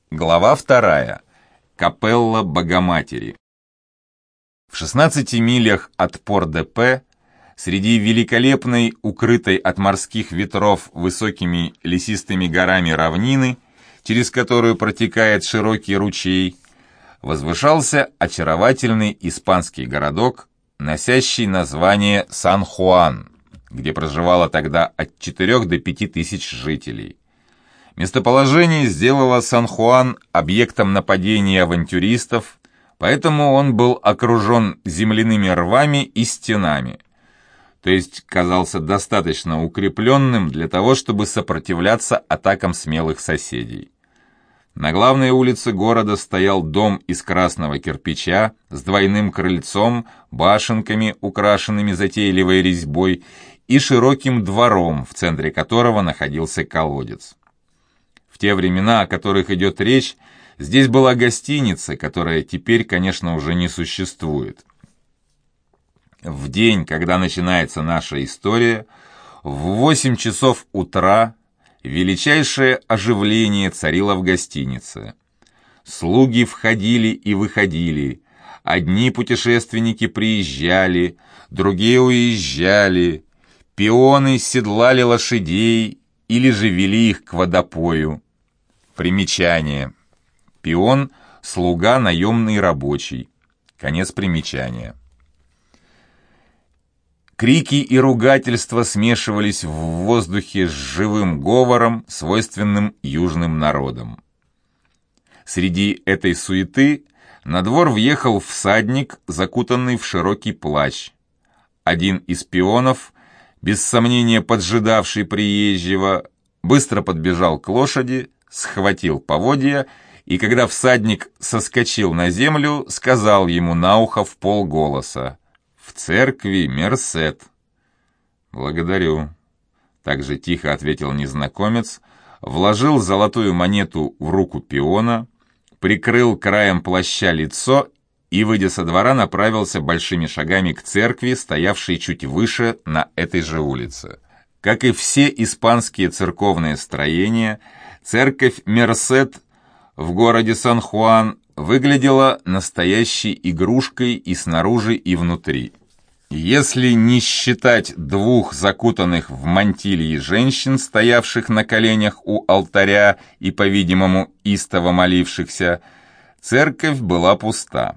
Глава 2. Капелла Богоматери. В 16 милях от Пор-де-Пе, среди великолепной, укрытой от морских ветров высокими лесистыми горами равнины, через которую протекает широкий ручей, возвышался очаровательный испанский городок, носящий название Сан-Хуан, где проживало тогда от 4 до 5 тысяч жителей. Местоположение сделало Сан-Хуан объектом нападения авантюристов, поэтому он был окружен земляными рвами и стенами, то есть казался достаточно укрепленным для того, чтобы сопротивляться атакам смелых соседей. На главной улице города стоял дом из красного кирпича с двойным крыльцом, башенками, украшенными затейливой резьбой, и широким двором, в центре которого находился колодец. В те времена, о которых идет речь, здесь была гостиница, которая теперь, конечно, уже не существует. В день, когда начинается наша история, в 8 часов утра величайшее оживление царило в гостинице. Слуги входили и выходили, одни путешественники приезжали, другие уезжали, пионы седлали лошадей или же вели их к водопою. Примечание. Пион – слуга, наемный рабочий. Конец примечания. Крики и ругательства смешивались в воздухе с живым говором, свойственным южным народам. Среди этой суеты на двор въехал всадник, закутанный в широкий плащ. Один из пионов, без сомнения поджидавший приезжего, быстро подбежал к лошади, схватил поводья, и когда всадник соскочил на землю, сказал ему на ухо вполголоса: «В церкви Мерсет». «Благодарю», — также тихо ответил незнакомец, вложил золотую монету в руку пиона, прикрыл краем плаща лицо и, выйдя со двора, направился большими шагами к церкви, стоявшей чуть выше на этой же улице. Как и все испанские церковные строения, церковь Мерсет в городе Сан-Хуан выглядела настоящей игрушкой и снаружи, и внутри. Если не считать 2 закутанных в мантилии женщин, стоявших на коленях у алтаря и, по-видимому, истово молившихся, церковь была пуста.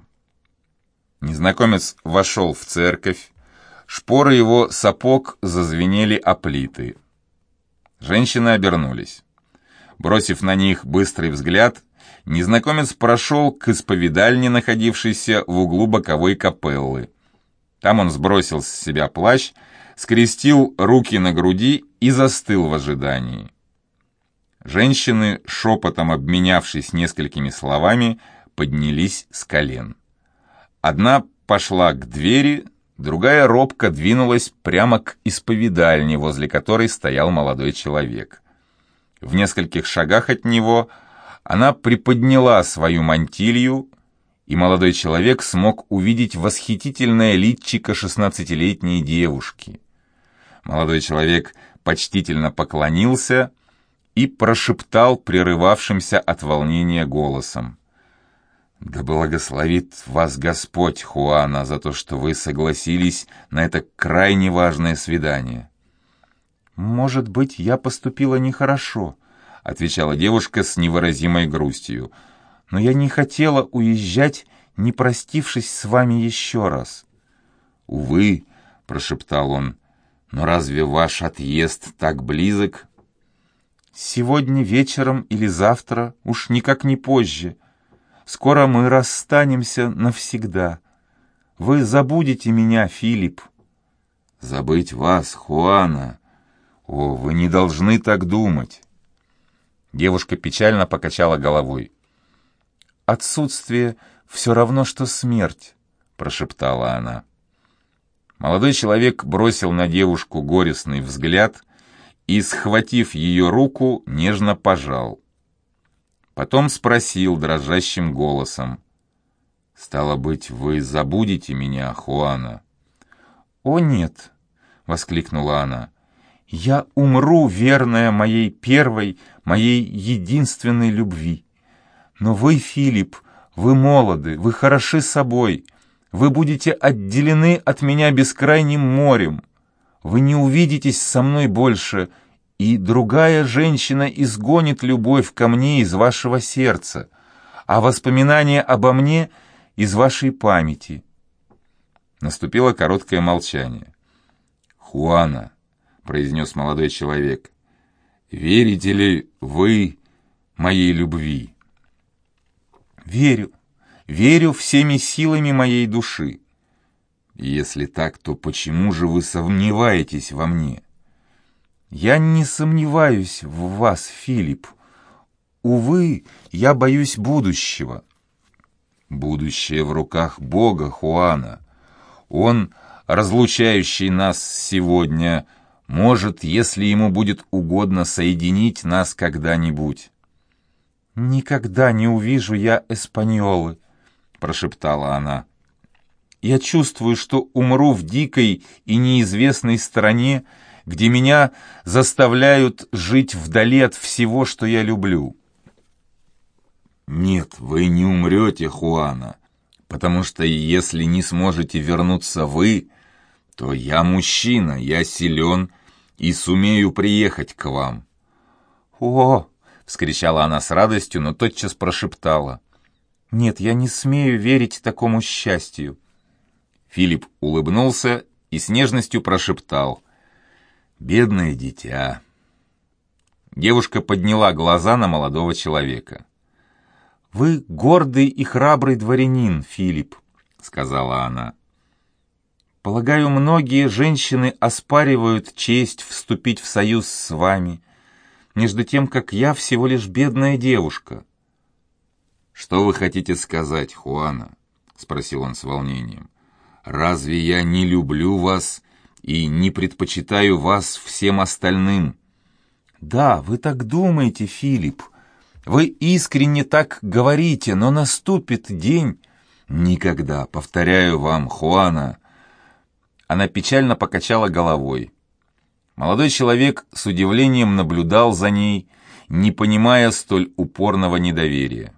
Незнакомец вошел в церковь, шпоры его сапог зазвенели о плиты. Женщины обернулись. Бросив на них быстрый взгляд, незнакомец прошел к исповедальне, находившейся в углу боковой капеллы. Там он сбросил с себя плащ, скрестил руки на груди и застыл в ожидании. Женщины, шепотом обменявшись несколькими словами, поднялись с колен. Одна пошла к двери, другая робко двинулась прямо к исповедальне, возле которой стоял молодой человек. В нескольких шагах от него она приподняла свою мантилью, и молодой человек смог увидеть восхитительное личико 16-летней девушки. Молодой человек почтительно поклонился и прошептал прерывавшимся от волнения голосом: «Да благословит вас Господь, Хуана, за то, что вы согласились на это крайне важное свидание». «Может быть, я поступила нехорошо», — отвечала девушка с невыразимой грустью, «но я не хотела уезжать, не простившись с вами еще раз». «Увы», — прошептал он, — «но разве ваш отъезд так близок?» «Сегодня вечером или завтра, уж никак не позже. Скоро мы расстанемся навсегда. Вы забудете меня, Филипп». «Забыть вас, Хуана? О, вы не должны так думать». Девушка печально покачала головой. «Отсутствие все равно, что смерть», — прошептала она. Молодой человек бросил на девушку горестный взгляд и, схватив ее руку, нежно пожал. Потом спросил дрожащим голосом: «Стало быть, вы забудете меня, Хуана?» «О, нет!» — воскликнула она. «Я умру, верная моей первой, моей единственной любви. Но вы, Филипп, вы молоды, вы хороши собой, вы будете отделены от меня бескрайним морем. Вы не увидитесь со мной больше, и другая женщина изгонит любовь ко мне из вашего сердца, а воспоминания обо мне из вашей памяти». Наступило короткое молчание. «Хуана», — произнес молодой человек, — «верите ли вы моей любви?» «Верю, верю всеми силами моей души». «Если так, то почему же вы сомневаетесь во мне?» «Я не сомневаюсь в вас, Филипп. Увы, я боюсь будущего». «Будущее в руках Бога, Хуана. Он, разлучающий нас сегодня, может, если ему будет угодно, соединить нас когда-нибудь». «Никогда не увижу я Эспаньолы», — прошептала она. «Я чувствую, что умру в дикой и неизвестной стране, где меня заставляют жить вдали от всего, что я люблю». «Нет, вы не умрете, Хуана, потому что если не сможете вернуться вы, то я мужчина, я силен и сумею приехать к вам». «О!» — вскричала она с радостью, но тотчас прошептала: «Нет, я не смею верить такому счастью». Филипп улыбнулся и с нежностью прошептал: «Бедное дитя». Девушка подняла глаза на молодого человека. «Вы гордый и храбрый дворянин, Филипп», — сказала она. «Полагаю, многие женщины оспаривают честь вступить в союз с вами, между тем, как я всего лишь бедная девушка». «Что вы хотите сказать, Хуана?» — спросил он с волнением. «Разве я не люблю вас и не предпочитаю вас всем остальным?» «Да, вы так думаете, Филипп. Вы искренне так говорите, но наступит день...» «Никогда, повторяю вам, Хуана!» Она печально покачала головой. Молодой человек с удивлением наблюдал за ней, не понимая столь упорного недоверия.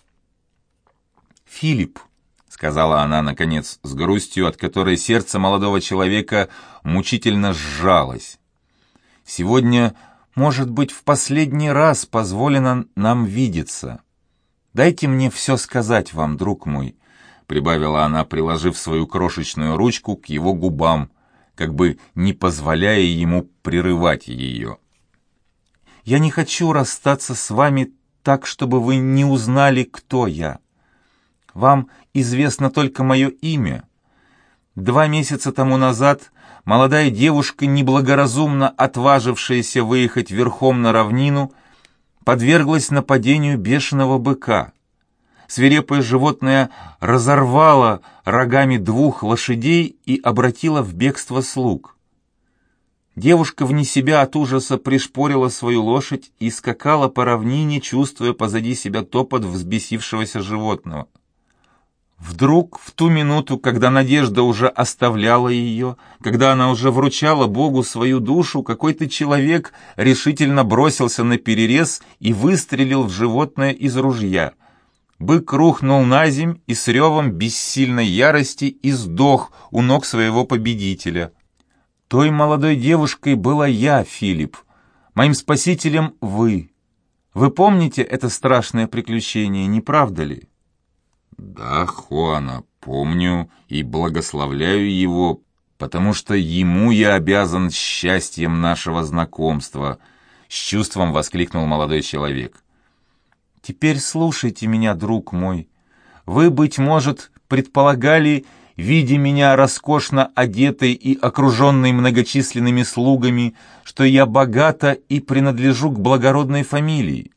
«Филипп», — сказала она, наконец, с грустью, от которой сердце молодого человека мучительно сжалось, — «сегодня, может быть, в последний раз позволено нам видеться. Дайте мне все сказать вам, друг мой», — прибавила она, приложив свою крошечную ручку к его губам, как бы не позволяя ему прерывать ее. «Я не хочу расстаться с вами так, чтобы вы не узнали, кто я. Вам известно только мое имя. 2 месяца тому назад молодая девушка, неблагоразумно отважившаяся выехать верхом на равнину, подверглась нападению бешеного быка. Свирепое животное разорвало рогами 2 лошадей и обратило в бегство слуг. Девушка вне себя от ужаса пришпорила свою лошадь и скакала по равнине, чувствуя позади себя топот взбесившегося животного. Вдруг, в ту минуту, когда надежда уже оставляла ее, когда она уже вручала Богу свою душу, какой-то человек решительно бросился на перерез и выстрелил в животное из ружья. Бык рухнул наземь и с ревом бессильной ярости и сдох у ног своего победителя. Той молодой девушкой была я, Филипп, моим спасителем вы. Вы помните это страшное приключение, не правда ли? «Да, Хуана, помню и благословляю его, потому что ему я обязан счастьем нашего знакомства», — с чувством воскликнул молодой человек. «Теперь слушайте меня, друг мой. Вы, быть может, предполагали, видя меня роскошно одетой и окруженной многочисленными слугами, что я богата и принадлежу к благородной фамилии».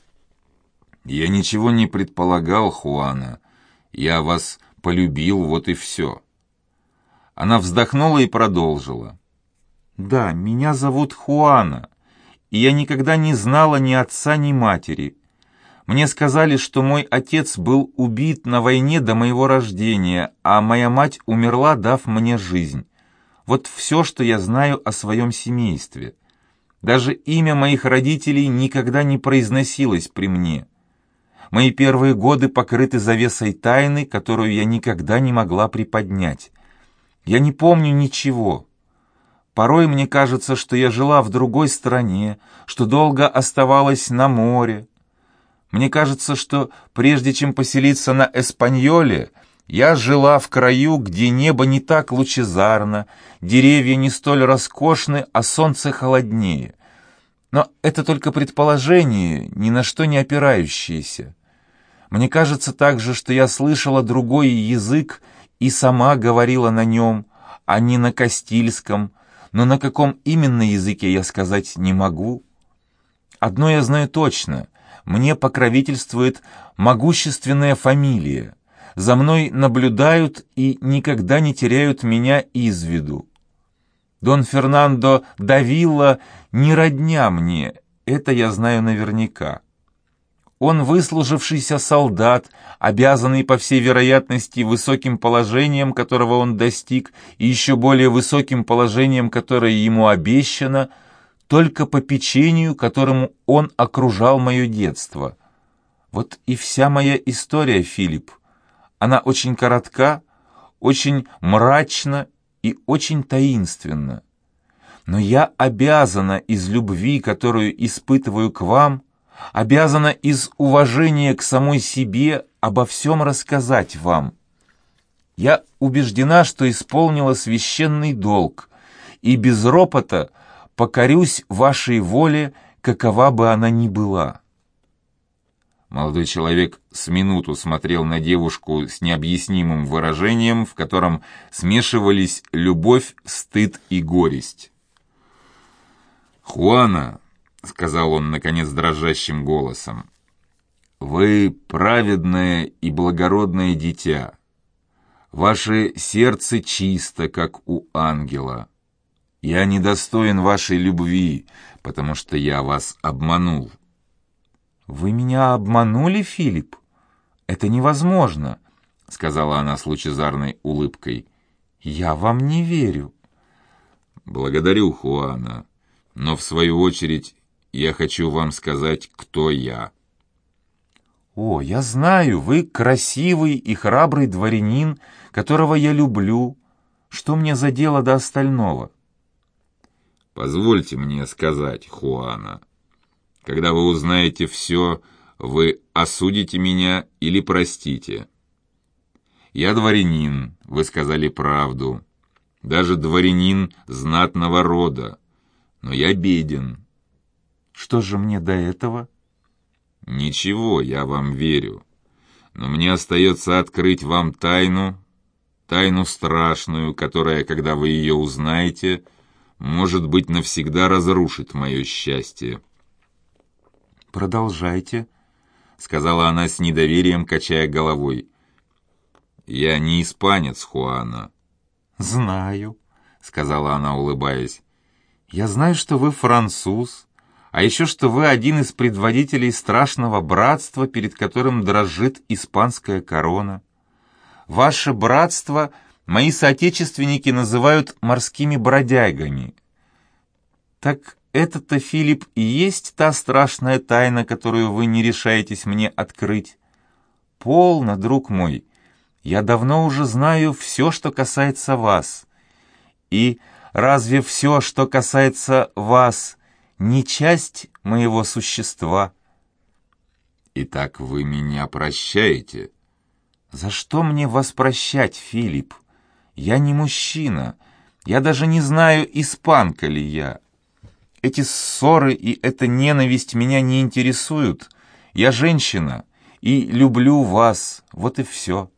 «Я ничего не предполагал, Хуана. Я вас полюбил, вот и все». Она вздохнула и продолжила. «Да, меня зовут Хуана, и я никогда не знала ни отца, ни матери. Мне сказали, что мой отец был убит на войне до моего рождения, а моя мать умерла, дав мне жизнь. Вот все, что я знаю о своем семействе. Даже имя моих родителей никогда не произносилось при мне. Мои первые годы покрыты завесой тайны, которую я никогда не могла приподнять. Я не помню ничего. Порой мне кажется, что я жила в другой стране, что долго оставалась на море. Мне кажется, что прежде чем поселиться на Эспаньоле, я жила в краю, где небо не так лучезарно, деревья не столь роскошны, а солнце холоднее. Но это только предположение, ни на что не опирающееся. Мне кажется также, что я слышала другой язык и сама говорила на нем, а не на кастильском, но на каком именно языке я сказать не могу. Одно я знаю точно: мне покровительствует могущественная фамилия. За мной наблюдают и никогда не теряют меня из виду. Дон Фернандо да Вилла не родня мне, это я знаю наверняка. Он выслужившийся солдат, обязанный, по всей вероятности, высоким положением, которого он достиг, и еще более высоким положением, которое ему обещано, только по попечению, которому он окружал мое детство. Вот и вся моя история, Филипп. Она очень коротка, очень мрачна и очень таинственна. Но я обязана из любви, которую испытываю к вам, обязана из уважения к самой себе обо всем рассказать вам. Я убеждена, что исполнила священный долг, и без ропота покорюсь вашей воле, какова бы она ни была». Молодой человек с минуту смотрел на девушку с необъяснимым выражением, в котором смешивались любовь, стыд и горесть. «Хуана», — сказал он, наконец, дрожащим голосом, — «вы праведное и благородное дитя. Ваше сердце чисто, как у ангела. Я недостоин вашей любви, потому что я вас обманул». «Вы меня обманули, Филипп? Это невозможно», — сказала она с лучезарной улыбкой. «Я вам не верю». «Благодарю, Хуана, но в свою очередь я хочу вам сказать, кто я». «О, я знаю, вы красивый и храбрый дворянин, которого я люблю. Что мне за дело до остального?» «Позвольте мне сказать, Хуана. Когда вы узнаете все, вы осудите меня или простите. Я дворянин, вы сказали правду, даже дворянин знатного рода, но я беден». «Что же мне до этого?» «Ничего, я вам верю, но мне остается открыть вам тайну страшную, которая, когда вы ее узнаете, может быть, навсегда разрушит мое счастье». «Продолжайте», — сказала она с недоверием, качая головой. «Я не испанец, Хуана». «Знаю», — сказала она, улыбаясь. «Я знаю, что вы француз, а еще что вы один из предводителей страшного братства, перед которым дрожит испанская корона. Ваше братство мои соотечественники называют морскими бродягами. Так это-то, Филипп, и есть та страшная тайна, которую вы не решаетесь мне открыть? Полно, друг мой, я давно уже знаю все, что касается вас. И разве все, что касается вас, не часть моего существа?» «Итак, вы меня прощаете?» «За что мне вас прощать, Филипп? Я не мужчина, я даже не знаю, испанка ли я. Эти ссоры и эта ненависть меня не интересуют. Я женщина и люблю вас, вот и все».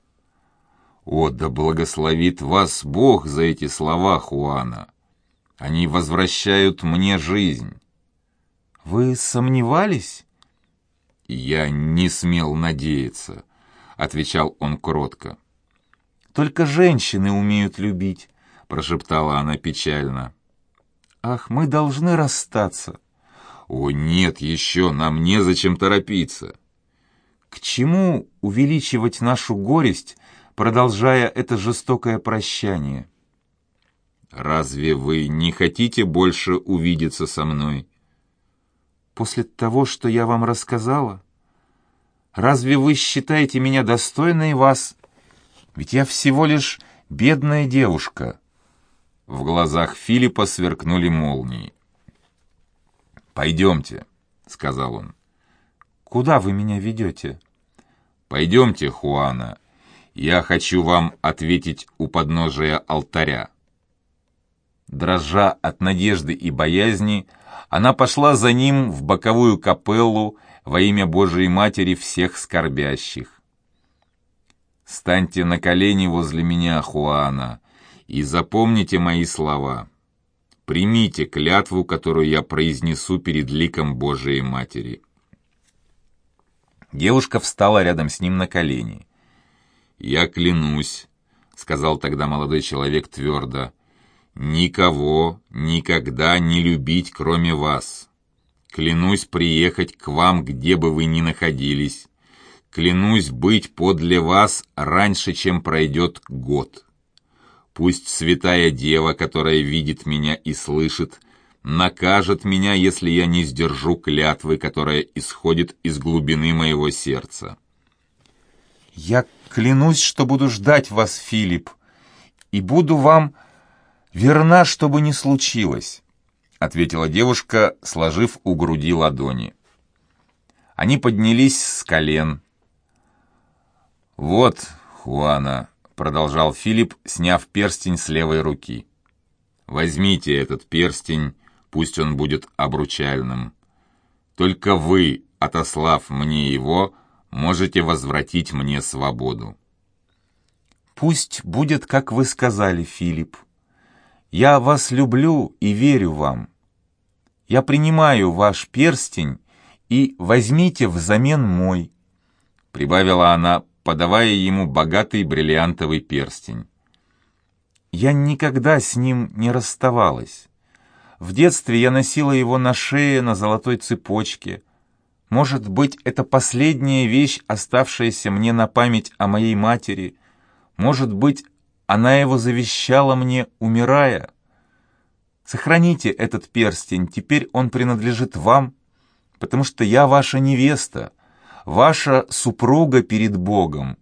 «О, да благословит вас Бог за эти слова, Хуана! Они возвращают мне жизнь». «Вы сомневались?» «Я не смел надеяться», — отвечал он кротко. «Только женщины умеют любить», — прошептала она печально. «Ах, мы должны расстаться». «О, нет, еще, нам незачем торопиться». «К чему увеличивать нашу горесть, продолжая это жестокое прощание?» «Разве вы не хотите больше увидеться со мной?» «После того, что я вам рассказала?» Разве вы считаете меня достойной вас? Ведь я всего лишь бедная девушка». В глазах Филиппа сверкнули молнии. «Пойдемте», — сказал он. «Куда вы меня ведете?» «Пойдемте, Хуана. Я хочу вам ответить у подножия алтаря». Дрожа от надежды и боязни, она пошла за ним в боковую капеллу во имя Божией Матери всех скорбящих. «Станьте на колени возле меня, Хуана, и запомните мои слова. Примите клятву, которую я произнесу перед ликом Божией Матери». Девушка встала рядом с ним на колени. «Я клянусь», — сказал тогда молодой человек твердо, «никого никогда не любить, кроме вас. Клянусь приехать к вам, где бы вы ни находились. Клянусь быть подле вас раньше, чем пройдет год. Пусть святая дева, которая видит меня и слышит, накажет меня, если я не сдержу клятвы, которая исходит из глубины моего сердца». «Я клянусь, что буду ждать вас, Филипп, и буду вам верна, что бы ни случилось», — ответила девушка, сложив у груди ладони. Они поднялись с колен. «Вот, Хуана», — продолжал Филипп, сняв перстень с левой руки. «Возьмите этот перстень, пусть он будет обручальным. Только вы, отослав мне его, можете возвратить мне свободу». «Пусть будет, как вы сказали, Филипп. Я вас люблю и верю вам. Я принимаю ваш перстень, и возьмите взамен мой», — прибавила она, подавая ему богатый бриллиантовый перстень. «Я никогда с ним не расставалась. В детстве я носила его на шее на золотой цепочке. Может быть, это последняя вещь, оставшаяся мне на память о моей матери. Может быть, она его завещала мне, умирая. Сохраните этот перстень, теперь он принадлежит вам, потому что я ваша невеста, ваша супруга перед Богом».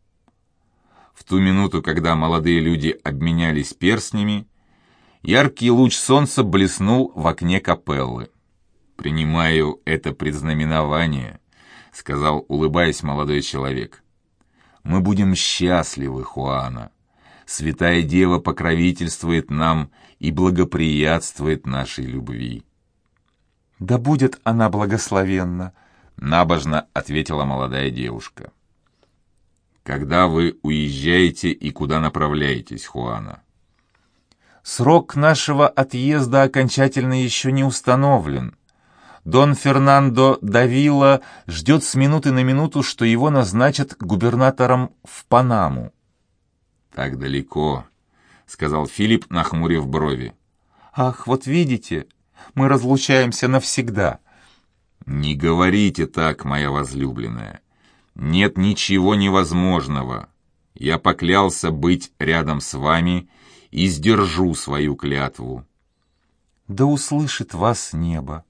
В ту минуту, когда молодые люди обменялись перстнями, яркий луч солнца блеснул в окне капеллы. «Принимаю это предзнаменование», — сказал, улыбаясь, молодой человек. «Мы будем счастливы, Хуана. Святая Дева покровительствует нам и благоприятствует нашей любви». «Да будет она благословенна», — набожно ответила молодая девушка. «Когда вы уезжаете и куда направляетесь, Хуана?» «Срок нашего отъезда окончательно еще не установлен. Дон Фернандо Давила ждет с минуты на минуту, что его назначат губернатором в Панаму». «Так далеко», — сказал Филипп, нахмурив брови. «Ах, вот видите, мы разлучаемся навсегда». «Не говорите так, моя возлюбленная. Нет ничего невозможного. Я поклялся быть рядом с вами и сдержу свою клятву». «Да услышит вас небо».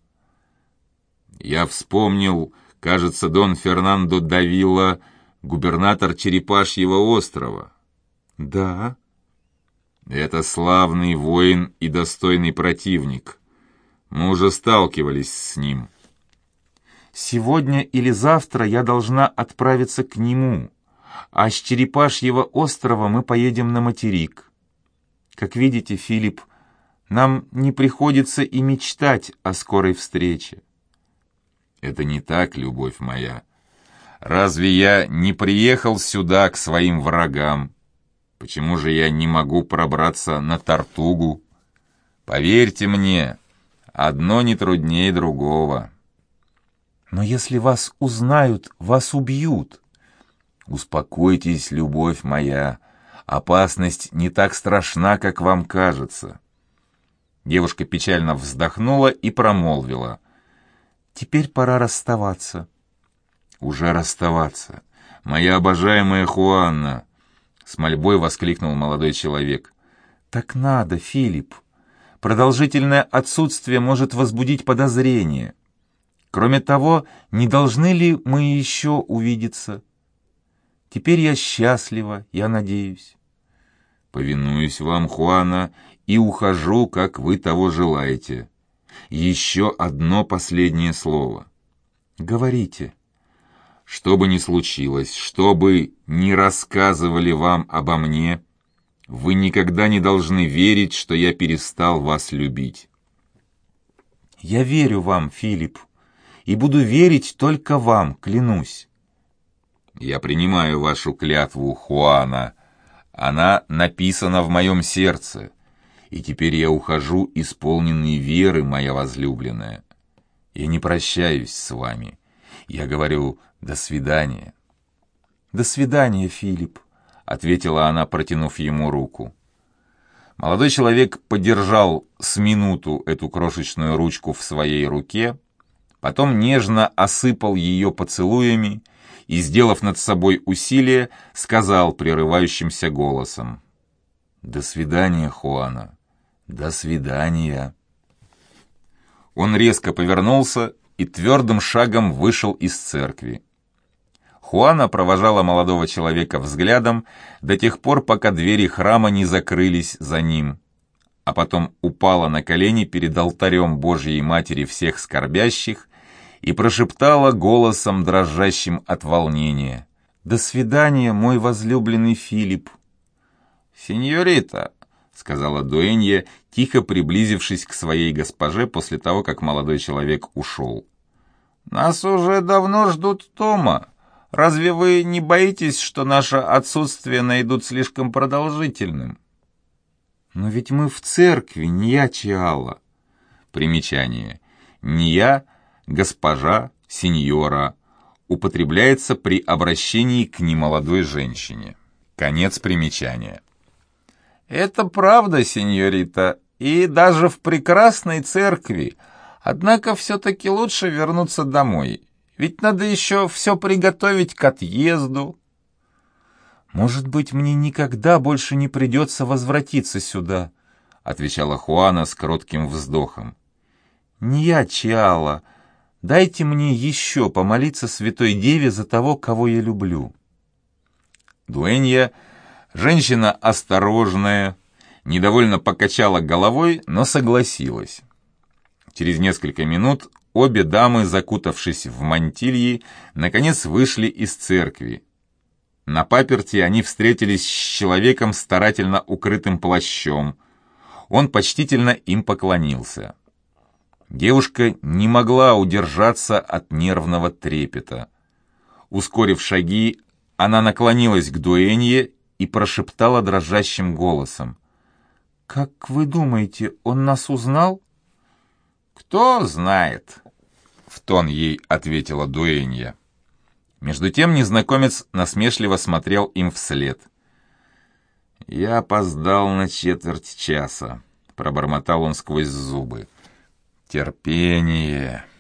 Я вспомнил, кажется, Дон Фернандо Давила, губернатор Черепашьего острова. «Да». «Это славный воин и достойный противник. Мы уже сталкивались с ним». «Сегодня или завтра я должна отправиться к нему, а с Черепашьего острова мы поедем на материк. Как видите, Филипп, нам не приходится и мечтать о скорой встрече». «Это не так, любовь моя. Разве я не приехал сюда к своим врагам? Почему же я не могу пробраться на Тартугу? Поверьте мне, одно не труднее другого». «Но если вас узнают, вас убьют». «Успокойтесь, любовь моя. Опасность не так страшна, как вам кажется». Девушка печально вздохнула и промолвила: «Теперь пора расставаться». «Уже расставаться? Моя обожаемая Хуанна!» С мольбой воскликнул молодой человек. «Так надо, Филипп. Продолжительное отсутствие может возбудить подозрение. Кроме того, не должны ли мы еще увидеться? Теперь я счастлива, я надеюсь. Повинуюсь вам, Хуана, и ухожу, как вы того желаете. Еще одно последнее слово. Говорите. Что бы ни случилось, что бы ни рассказывали вам обо мне, вы никогда не должны верить, что я перестал вас любить. Я верю вам, Филипп, и буду верить только вам, клянусь. Я принимаю вашу клятву, Хуана. Она написана в моем сердце, и теперь я ухожу, исполненный веры, моя возлюбленная. Я не прощаюсь с вами. Я говорю «до свидания». «До свидания, Филипп», — ответила она, протянув ему руку. Молодой человек подержал с минуту эту крошечную ручку в своей руке, потом нежно осыпал ее поцелуями и, сделав над собой усилие, сказал прерывающимся голосом: «До свидания, Хуана, до свидания». Он резко повернулся и твердым шагом вышел из церкви. Хуана провожала молодого человека взглядом до тех пор, пока двери храма не закрылись за ним, а потом упала на колени перед алтарем Божьей Матери всех скорбящих и прошептала голосом, дрожащим от волнения: «До свидания, мой возлюбленный Филипп». «Сеньорита», — сказала дуэнья, тихо приблизившись к своей госпоже после того, как молодой человек ушел, — «нас уже давно ждут дома. Разве вы не боитесь, что наше отсутствие найдут слишком продолжительным?» «Но ведь мы в церкви, Нья Чиала». Примечание. «Нья», «госпожа», «сеньора» употребляется при обращении к немолодой женщине. Конец примечания. «Это правда, сеньорита, и даже в прекрасной церкви, однако все-таки лучше вернуться домой. Ведь надо еще все приготовить к отъезду». «Может быть, мне никогда больше не придется возвратиться сюда», — отвечала Хуана с кротким вздохом. «Нья Чиала, дайте мне еще помолиться Святой Деве за того, кого я люблю». Дуэнья, женщина осторожная, недовольно покачала головой, но согласилась. Через несколько минут обе дамы, закутавшись в мантильи, наконец вышли из церкви. На паперти они встретились с человеком, старательно укрытым плащом. Он почтительно им поклонился. Девушка не могла удержаться от нервного трепета. Ускорив шаги, она наклонилась к дуэнье и прошептала дрожащим голосом: «Как вы думаете, он нас узнал?» «Кто знает», — в тон ей ответила дуэнья. Между тем незнакомец насмешливо смотрел им вслед. «Я опоздал на четверть часа», — пробормотал он сквозь зубы. «Терпение».